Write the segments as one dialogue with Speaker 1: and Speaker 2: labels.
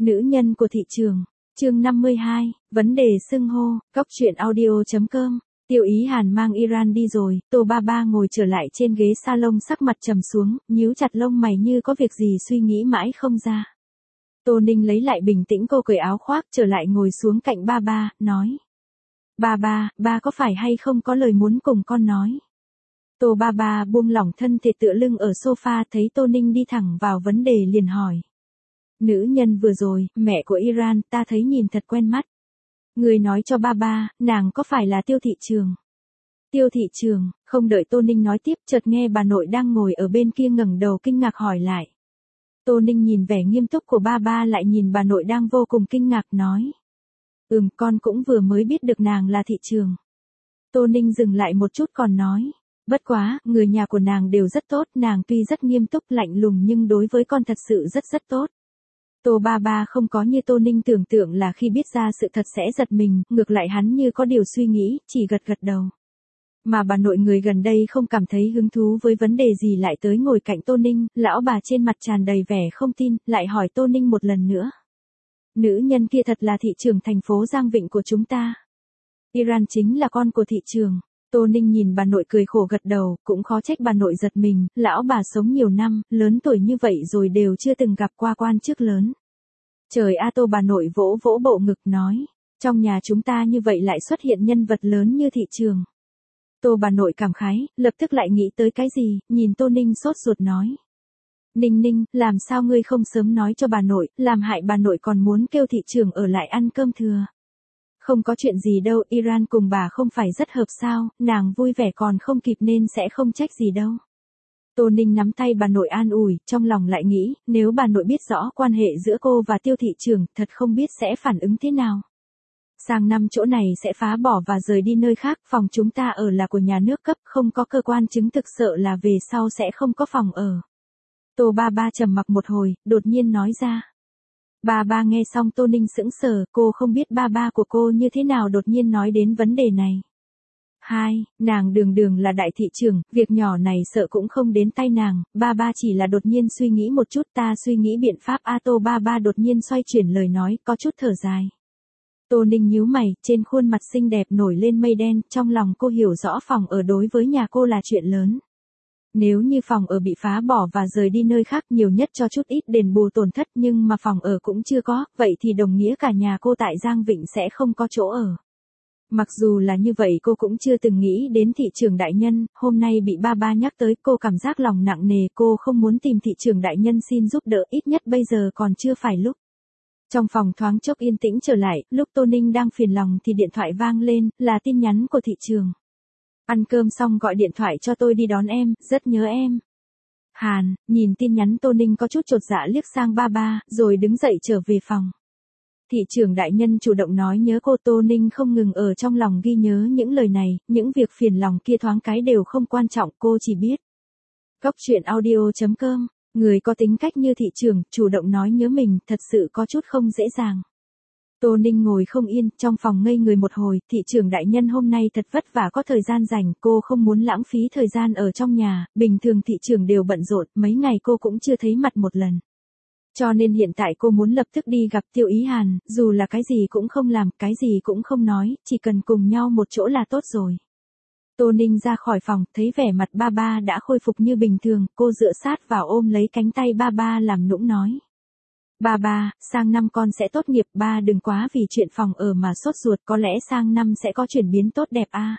Speaker 1: Nữ nhân của thị trường. Chương 52, vấn đề xưng hô, Cóc truyện audio.com. Tiêu Ý Hàn mang Iran đi rồi, Tô Ba Ba ngồi trở lại trên ghế salon sắc mặt trầm xuống, nhíu chặt lông mày như có việc gì suy nghĩ mãi không ra. Tô Ninh lấy lại bình tĩnh, cô cởi áo khoác trở lại ngồi xuống cạnh Ba Ba, nói. Ba Ba, ba có phải hay không có lời muốn cùng con nói? Tô Ba Ba buông lỏng thân thể tựa lưng ở sofa, thấy Tô Ninh đi thẳng vào vấn đề liền hỏi. Nữ nhân vừa rồi, mẹ của Iran, ta thấy nhìn thật quen mắt. Người nói cho Ba Ba, nàng có phải là Tiêu Thị Trường? Tiêu Thị Trường, không đợi Tô Ninh nói tiếp, chợt nghe bà nội đang ngồi ở bên kia ngẩng đầu kinh ngạc hỏi lại. Tô Ninh nhìn vẻ nghiêm túc của Ba Ba lại nhìn bà nội đang vô cùng kinh ngạc nói. Con cũng vừa mới biết được nàng là Thị Trường. Tô Ninh dừng lại một chút còn nói. Bất quá, người nhà của nàng đều rất tốt, nàng tuy rất nghiêm túc lạnh lùng nhưng đối với con thật sự rất tốt. Tô Ba Ba không có như Tô Ninh tưởng tượng là khi biết ra sự thật sẽ giật mình, ngược lại hắn như có điều suy nghĩ, chỉ gật đầu. Mà bà nội người gần đây không cảm thấy hứng thú với vấn đề gì lại tới ngồi cạnh Tô Ninh, lão bà trên mặt tràn đầy vẻ không tin, lại hỏi Tô Ninh một lần nữa. Nữ nhân kia thật là thị trưởng thành phố Giang Vịnh của chúng ta. Iran chính là con của thị trường. Tô Ninh nhìn bà nội cười khổ gật đầu, cũng khó trách bà nội giật mình, lão bà sống nhiều năm, lớn tuổi như vậy rồi đều chưa từng gặp qua quan chức lớn. Trời a, Tô bà nội vỗ vỗ bộ ngực nói, trong nhà chúng ta như vậy lại xuất hiện nhân vật lớn như thị trường. Tô bà nội cảm khái, lập tức lại nghĩ tới cái gì, nhìn Tô Ninh sốt ruột nói. Ninh, làm sao ngươi không sớm nói cho bà nội, làm hại bà nội còn muốn kêu thị trường ở lại ăn cơm thừa. Không có chuyện gì đâu, Iran cùng bà không phải rất hợp sao, nàng vui vẻ còn không kịp nên sẽ không trách gì đâu. Tô Ninh nắm tay bà nội an ủi, trong lòng lại nghĩ, nếu bà nội biết rõ quan hệ giữa cô và Tiêu Thị Trường, thật không biết sẽ phản ứng thế nào. Sang năm chỗ này sẽ phá bỏ và rời đi nơi khác, phòng chúng ta ở là của nhà nước cấp, không có cơ quan chứng thực, sợ là về sau sẽ không có phòng ở. Tô Ba Ba trầm mặc một hồi, đột nhiên nói ra. Ba Ba nghe xong Tô Ninh sững sờ, cô không biết ba ba của cô như thế nào đột nhiên nói đến vấn đề này. Nàng đường là đại thị trưởng, việc nhỏ này sợ cũng không đến tay nàng, ba ba chỉ là đột nhiên suy nghĩ một chút, ta suy nghĩ biện pháp. Tô Ba Ba đột nhiên xoay chuyển lời nói, có chút thở dài. Tô Ninh nhíu mày, trên khuôn mặt xinh đẹp nổi lên mây đen, trong lòng cô hiểu rõ phòng ở đối với nhà cô là chuyện lớn. Nếu như phòng ở bị phá bỏ và rời đi nơi khác, nhiều nhất cho chút ít đền bù tổn thất, nhưng mà phòng ở cũng chưa có, vậy thì đồng nghĩa cả nhà cô tại Giang Vịnh sẽ không có chỗ ở. Mặc dù là như vậy cô cũng chưa từng nghĩ đến thị trưởng đại nhân, hôm nay bị ba ba nhắc tới cô cảm giác lòng nặng nề, cô không muốn tìm thị trưởng đại nhân xin giúp đỡ, ít nhất bây giờ còn chưa phải lúc. Trong phòng thoáng chốc yên tĩnh trở lại, lúc Tô Ninh đang phiền lòng thì điện thoại vang lên, là tin nhắn của thị trường. Ăn cơm xong gọi điện thoại cho tôi đi đón em, rất nhớ em. Hàn, nhìn tin nhắn Tô Ninh có chút chột dạ liếc sang ba ba, rồi đứng dậy trở về phòng. Thị trưởng đại nhân chủ động nói nhớ cô. Tô Ninh không ngừng ở trong lòng ghi nhớ những lời này, những việc phiền lòng kia thoáng cái đều không quan trọng, cô chỉ biết. Cóc truyện audio.com, người có tính cách như thị trưởng, chủ động nói nhớ mình, thật sự có chút không dễ dàng. Tô Ninh ngồi không yên, trong phòng ngây người một hồi, thị trưởng đại nhân hôm nay thật vất vả có thời gian rảnh, cô không muốn lãng phí thời gian ở trong nhà, bình thường thị trưởng đều bận rộn, mấy ngày cô cũng chưa thấy mặt một lần. Cho nên hiện tại cô muốn lập tức đi gặp Tiêu Ý Hàn, dù là cái gì cũng không làm, cái gì cũng không nói, chỉ cần cùng nhau một chỗ là tốt rồi. Tô Ninh ra khỏi phòng, thấy vẻ mặt ba ba đã khôi phục như bình thường, cô dựa sát vào ôm lấy cánh tay ba ba làm nũng nói. Ba ba, sang năm con sẽ tốt nghiệp, ba đừng quá vì chuyện phòng ở mà sốt ruột, có lẽ sang năm sẽ có chuyển biến tốt đẹp a.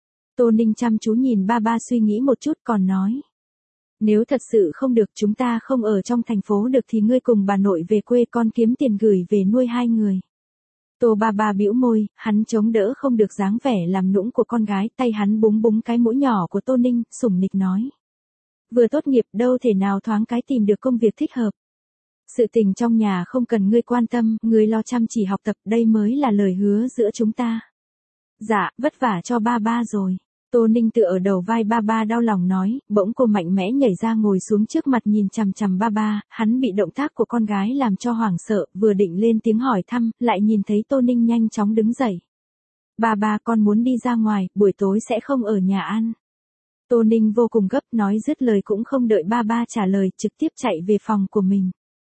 Speaker 1: Tô Ninh chăm chú nhìn ba ba suy nghĩ một chút còn nói. Nếu thật sự không được, chúng ta không ở trong thành phố được thì ngươi cùng bà nội về quê, con kiếm tiền gửi về nuôi hai người. Tô Ba Ba bĩu môi, hắn chống đỡ không được dáng vẻ làm nũng của con gái, tay hắn búng cái mũi nhỏ của Tô Ninh, sủng nịch nói. Vừa tốt nghiệp đâu thể nào thoáng cái tìm được công việc thích hợp. Sự tình trong nhà không cần ngươi quan tâm, ngươi lo chăm chỉ học tập, đây mới là lời hứa giữa chúng ta. Dạ, vất vả cho ba ba rồi. Tô Ninh tựa ở đầu vai ba ba đau lòng nói, bỗng cô mạnh mẽ nhảy ra ngồi xuống trước mặt nhìn chằm chằm ba ba, hắn bị động tác của con gái làm cho hoảng sợ, vừa định lên tiếng hỏi thăm, lại nhìn thấy Tô Ninh nhanh chóng đứng dậy. Ba ba, con muốn đi ra ngoài, buổi tối sẽ không ở nhà ăn. Tô Ninh vô cùng gấp, nói dứt lời cũng không đợi ba ba trả lời, trực tiếp chạy về phòng của mình.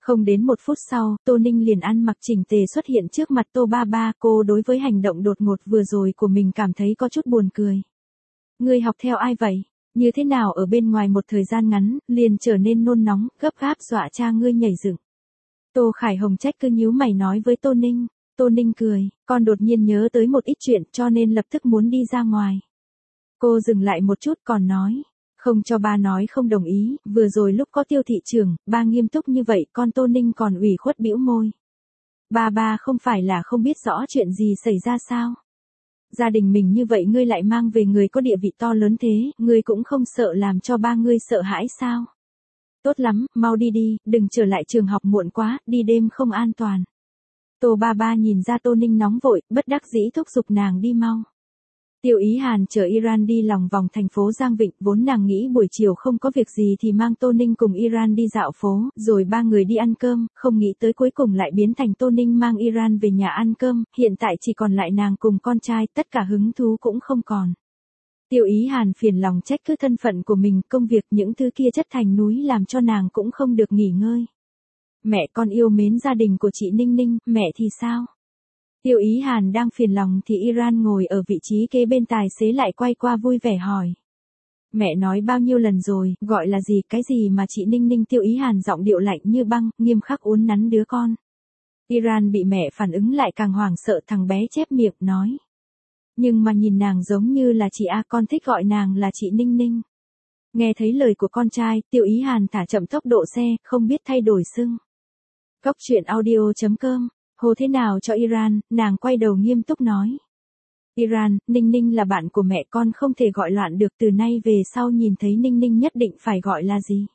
Speaker 1: Không đến 1 phút sau, Tô Ninh liền ăn mặc chỉnh tề xuất hiện trước mặt Tô Ba Ba. Cô đối với hành động đột ngột vừa rồi của mình cảm thấy có chút buồn cười. Ngươi học theo ai vậy? Như thế nào ở bên ngoài một thời gian ngắn, liền trở nên nôn nóng, gấp gáp dọa cha ngươi nhảy dựng. Tô Khải Hồng trách cứ nhíu mày nói với Tô Ninh. Tô Ninh cười, con đột nhiên nhớ tới một ít chuyện cho nên lập tức muốn đi ra ngoài. Cô dừng lại một chút còn nói. Không cho ba nói không đồng ý, vừa rồi lúc có Tiêu thị trưởng, ba nghiêm túc như vậy con Tô Ninh còn ủy khuất bĩu môi. Ba không phải là không biết rõ chuyện gì xảy ra sao? Gia đình mình như vậy ngươi lại mang về người có địa vị to lớn thế, ngươi cũng không sợ làm cho ba ngươi sợ hãi sao? Tốt lắm, mau đi đi, đừng trở lại trường học muộn quá, đi đêm không an toàn. Tô Ba Ba nhìn ra Tô Ninh nóng vội, bất đắc dĩ thúc giục nàng đi mau. Tiêu Ý Hàn chở Iran đi lòng vòng thành phố Giang Vịnh, vốn nàng nghĩ buổi chiều không có việc gì thì mang Tô Ninh cùng Iran đi dạo phố, rồi ba người đi ăn cơm, không nghĩ tới cuối cùng lại biến thành Tô Ninh mang Iran về nhà ăn cơm, hiện tại chỉ còn lại nàng cùng con trai, tất cả hứng thú cũng không còn. Tiêu Ý Hàn phiền lòng trách cứ thân phận của mình, công việc những thứ kia chất thành núi làm cho nàng cũng không được nghỉ ngơi. Mẹ con yêu mến gia đình của chị Ninh Ninh, mẹ thì sao? Tiêu Ý Hàn đang phiền lòng thì Iran ngồi ở vị trí kế bên tài xế lại quay qua vui vẻ hỏi. Mẹ nói bao nhiêu lần rồi, gọi là gì, cái gì mà chị Ninh Ninh? Tiêu Ý Hàn giọng điệu lạnh như băng, nghiêm khắc uốn nắn đứa con. Iran bị mẹ phản ứng lại càng hoảng sợ, thằng bé chép miệng nói. Nhưng mà nhìn nàng giống như là chị A, con thích gọi nàng là chị Ninh Ninh. Nghe thấy lời của con trai, Tiêu Ý Hàn thả chậm tốc độ xe, không biết thay đổi xưng. Cóc truyện audio.com. Hồ thế nào cho Iran, nàng quay đầu nghiêm túc nói. Iran, Ninh Ninh là bạn của mẹ, con không thể gọi loạn được, từ nay về sau nhìn thấy Ninh Ninh nhất định phải gọi là gì.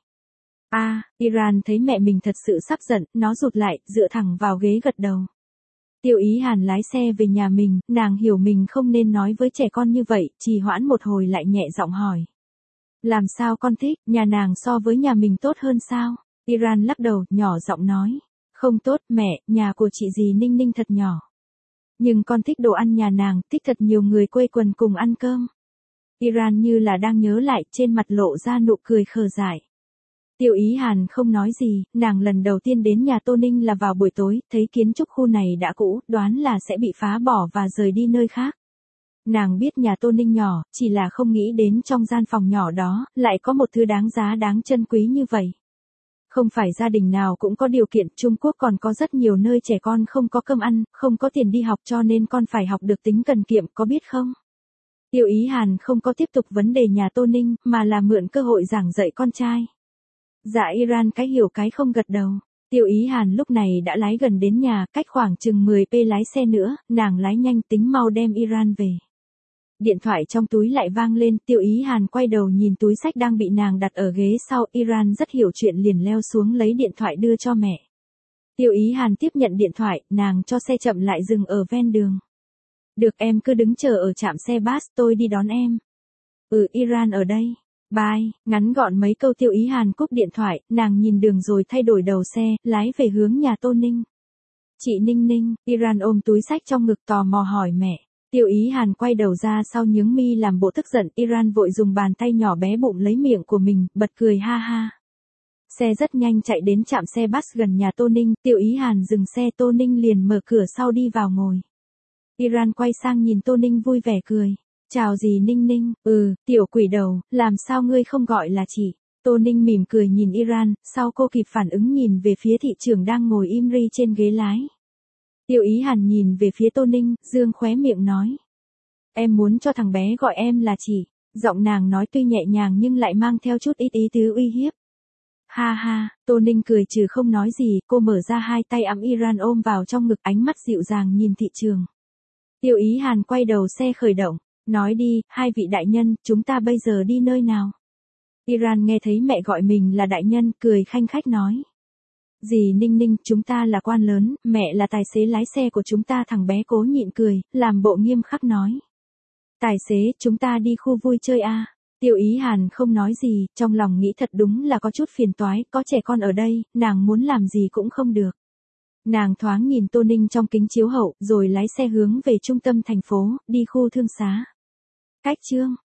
Speaker 1: Iran thấy mẹ mình thật sự sắp giận, nó rụt lại, dựa thẳng vào ghế gật đầu. Tiêu Ý Hàn lái xe về nhà mình, nàng hiểu mình không nên nói với trẻ con như vậy, trì hoãn một hồi lại nhẹ giọng hỏi. Làm sao con thích, nhà nàng so với nhà mình tốt hơn sao? Iran lắc đầu, nhỏ giọng nói. Không tốt, mẹ, nhà của chị dì Ninh Ninh thật nhỏ. Nhưng con thích đồ ăn nhà nàng, thích thật nhiều người quây quần cùng ăn cơm. Iran như là đang nhớ lại, trên mặt lộ ra nụ cười khờ dại. Tiêu Ý Hàn không nói gì, nàng lần đầu tiên đến nhà Tô Ninh là vào buổi tối, thấy kiến trúc khu này đã cũ, đoán là sẽ bị phá bỏ và rời đi nơi khác. Nàng biết nhà Tô Ninh nhỏ, chỉ là không nghĩ đến trong gian phòng nhỏ đó, lại có một thứ đáng giá đáng trân quý như vậy. Không phải gia đình nào cũng có điều kiện, Trung Quốc còn có rất nhiều nơi trẻ con không có cơm ăn, không có tiền đi học cho nên con phải học được tính cần kiệm, có biết không? Tiêu Ý Hàn không có tiếp tục vấn đề nhà Tô Ninh, mà là mượn cơ hội giảng dạy con trai. Dạ Iran cái hiểu cái không gật đầu. Tiêu Ý Hàn lúc này đã lái gần đến nhà, cách khoảng chừng 10 p lái xe nữa, nàng lái nhanh tính mau đem Iran về. Điện thoại trong túi lại vang lên, Tiêu Ý Hàn quay đầu nhìn túi sách đang bị nàng đặt ở ghế sau, Iran rất hiểu chuyện liền leo xuống lấy điện thoại đưa cho mẹ. Tiêu Ý Hàn tiếp nhận điện thoại, nàng cho xe chậm lại dừng ở ven đường. Được, em cứ đứng chờ ở trạm xe bus, tôi đi đón em. Iran ở đây. Bye, ngắn gọn mấy câu Tiêu Ý Hàn cúp điện thoại, nàng nhìn đường rồi thay đổi đầu xe, lái về hướng nhà Tô Ninh. Chị Ninh Ninh, Iran ôm túi sách trong ngực tò mò hỏi mẹ. Tiêu Ý Hàn quay đầu ra sau nhướng mi làm bộ tức giận, Iran vội dùng bàn tay nhỏ bé bụng lấy miệng của mình, bật cười ha ha. Xe rất nhanh chạy đến trạm xe bus gần nhà Tô Ninh, Tiêu Ý Hàn dừng xe, Tô Ninh liền mở cửa sau đi vào ngồi. Iran quay sang nhìn Tô Ninh vui vẻ cười. Chào dì Ninh Ninh, tiểu quỷ đầu, làm sao ngươi không gọi là chị? Tô Ninh mỉm cười nhìn Iran, sau cô kịp phản ứng nhìn về phía thị trưởng đang ngồi im ri trên ghế lái. Tiêu Ý Hàn nhìn về phía Tô Ninh, dương khóe miệng nói. Em muốn cho thằng bé gọi em là chị. Giọng nàng nói tuy nhẹ nhàng nhưng lại mang theo chút ít ý tứ uy hiếp. Ha ha, Tô Ninh cười trừ không nói gì, cô mở ra hai tay ẵm Iran ôm vào trong ngực, ánh mắt dịu dàng nhìn thị trường. Tiêu Ý Hàn quay đầu xe khởi động. Nói đi, hai vị đại nhân, chúng ta bây giờ đi nơi nào? Iran nghe thấy mẹ gọi mình là đại nhân, cười khanh khách nói. Dì Ninh Ninh, chúng ta là quan lớn, mẹ là tài xế lái xe của chúng ta. Thằng bé cố nhịn cười, làm bộ nghiêm khắc nói. Tài xế, chúng ta đi khu vui chơi à? Tiêu Ý Hàn không nói gì, trong lòng nghĩ thật đúng là có chút phiền toái, có trẻ con ở đây, nàng muốn làm gì cũng không được. Nàng thoáng nhìn Tô Ninh trong kính chiếu hậu, rồi lái xe hướng về trung tâm thành phố, đi khu thương xá. Cách chương